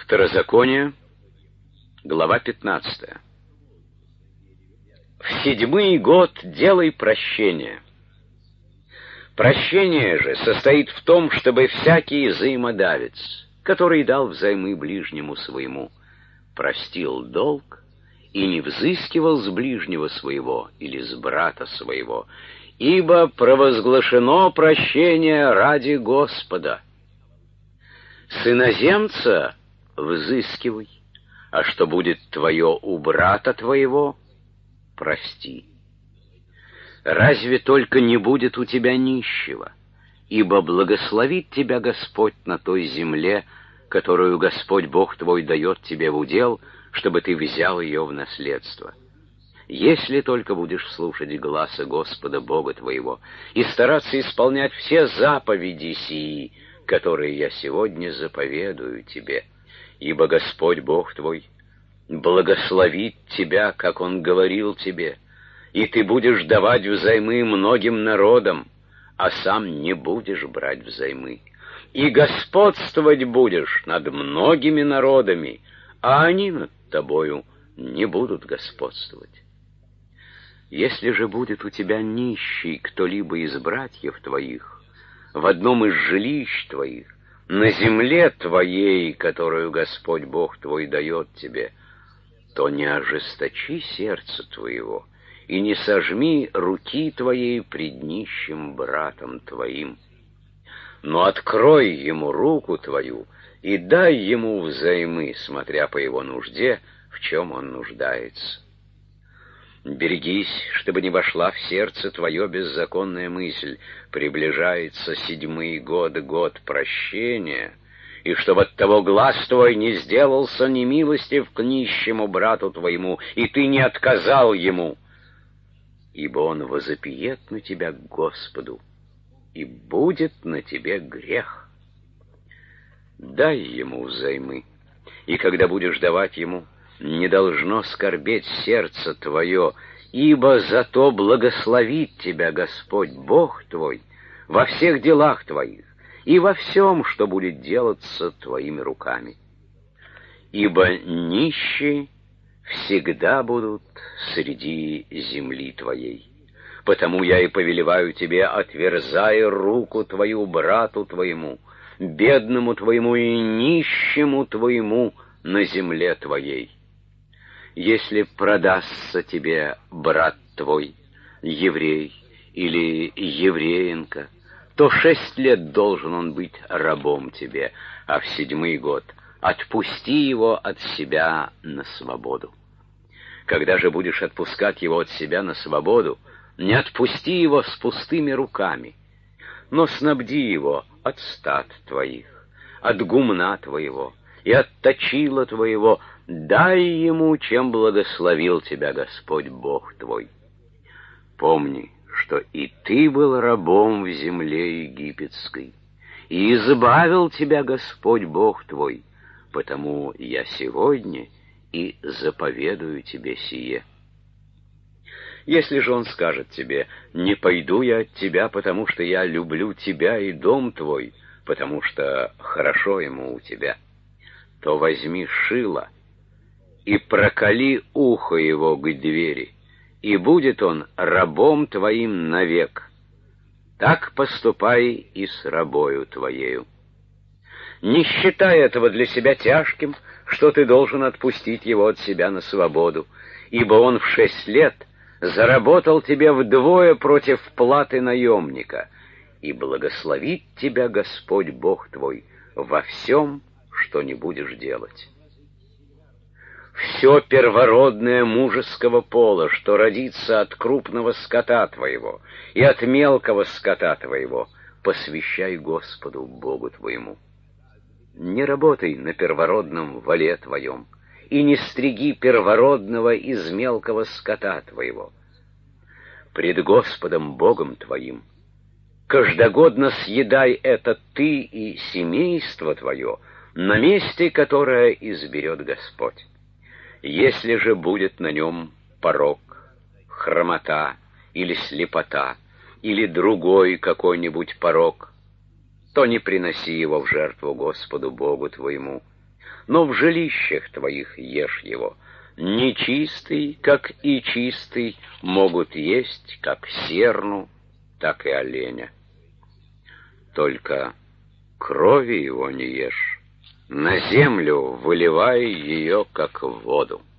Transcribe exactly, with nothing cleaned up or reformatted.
Второзаконие, глава пятнадцатая. В седьмой год делай прощение. Прощение же состоит в том, чтобы всякий взаимодавец, который дал взаймы ближнему своему, простил долг и не взыскивал с ближнего своего или с брата своего, ибо провозглашено прощение ради Господа. С иноземца взыскивай, а что будет твое у брата твоего, прости. Разве только не будет у тебя нищего, ибо благословит тебя Господь на той земле, которую Господь Бог твой дает тебе в удел, чтобы ты взял ее в наследство. Если только будешь слушать гласа Господа Бога твоего и стараться исполнять все заповеди сии, которые я сегодня заповедую тебе, ибо Господь Бог твой благословит тебя, как Он говорил тебе, и ты будешь давать взаймы многим народам, а сам не будешь брать взаймы, и господствовать будешь над многими народами, а они над тобою не будут господствовать. Если же будет у тебя нищий кто-либо из братьев твоих в одном из жилищ твоих, на земле твоей, которую Господь Бог твой дает тебе, то не ожесточи сердце твоего и не сожми руки твоей пред нищим братом твоим, но открой ему руку твою и дай ему взаймы, смотря по его нужде, в чем он нуждается. Берегись, чтобы не вошла в сердце твое беззаконная мысль, приближается седьмой год, год прощения, и чтобы от того глаз твой не сделался немилостив к нищему брату твоему, и ты не отказал ему, ибо он возопиет на тебя к Господу, и будет на тебе грех. Дай ему взаймы, и когда будешь давать ему, не должно скорбеть сердце твое, ибо зато благословит тебя Господь Бог твой во всех делах твоих и во всем, что будет делаться твоими руками. Ибо нищие всегда будут среди земли твоей. Потому я и повелеваю тебе, отверзай руку твою брату твоему, бедному твоему и нищему твоему на земле твоей. Если продастся тебе брат твой, еврей или евреинка, то шесть лет должен он быть рабом тебе, а в седьмой год отпусти его от себя на свободу. Когда же будешь отпускать его от себя на свободу, не отпусти его с пустыми руками, но снабди его от стад твоих, от гумна твоего и от точила твоего, дай ему, чем благословил тебя Господь Бог твой. Помни, что и ты был рабом в земле египетской, и избавил тебя Господь Бог твой, потому я сегодня и заповедую тебе сие. Если же он скажет тебе: не пойду я от тебя, потому что я люблю тебя и дом твой, потому что хорошо ему у тебя, то возьми шило и проколи ухо его к двери, и будет он рабом твоим навек. Так поступай и с рабою твоею. Не считай этого для себя тяжким, что ты должен отпустить его от себя на свободу, ибо он в шесть лет заработал тебе вдвое против платы наемника, и благословит тебя Господь Бог твой во всем, что не будешь делать. Все первородное мужеского пола, что родится от крупного скота твоего и от мелкого скота твоего, посвящай Господу Богу твоему. Не работай на первородном воле твоем, и не стриги первородного из мелкого скота твоего. Пред Господом Богом твоим каждогодно съедай это ты и семейство твое на месте, которое изберет Господь. Если же будет на нем порок, хромота или слепота, или другой какой-нибудь порок, то не приноси его в жертву Господу Богу твоему, но в жилищах твоих ешь его. Нечистый, как и чистый, могут есть как серну, так и оленя. Только крови его не ешь, на землю выливай ее, как в воду.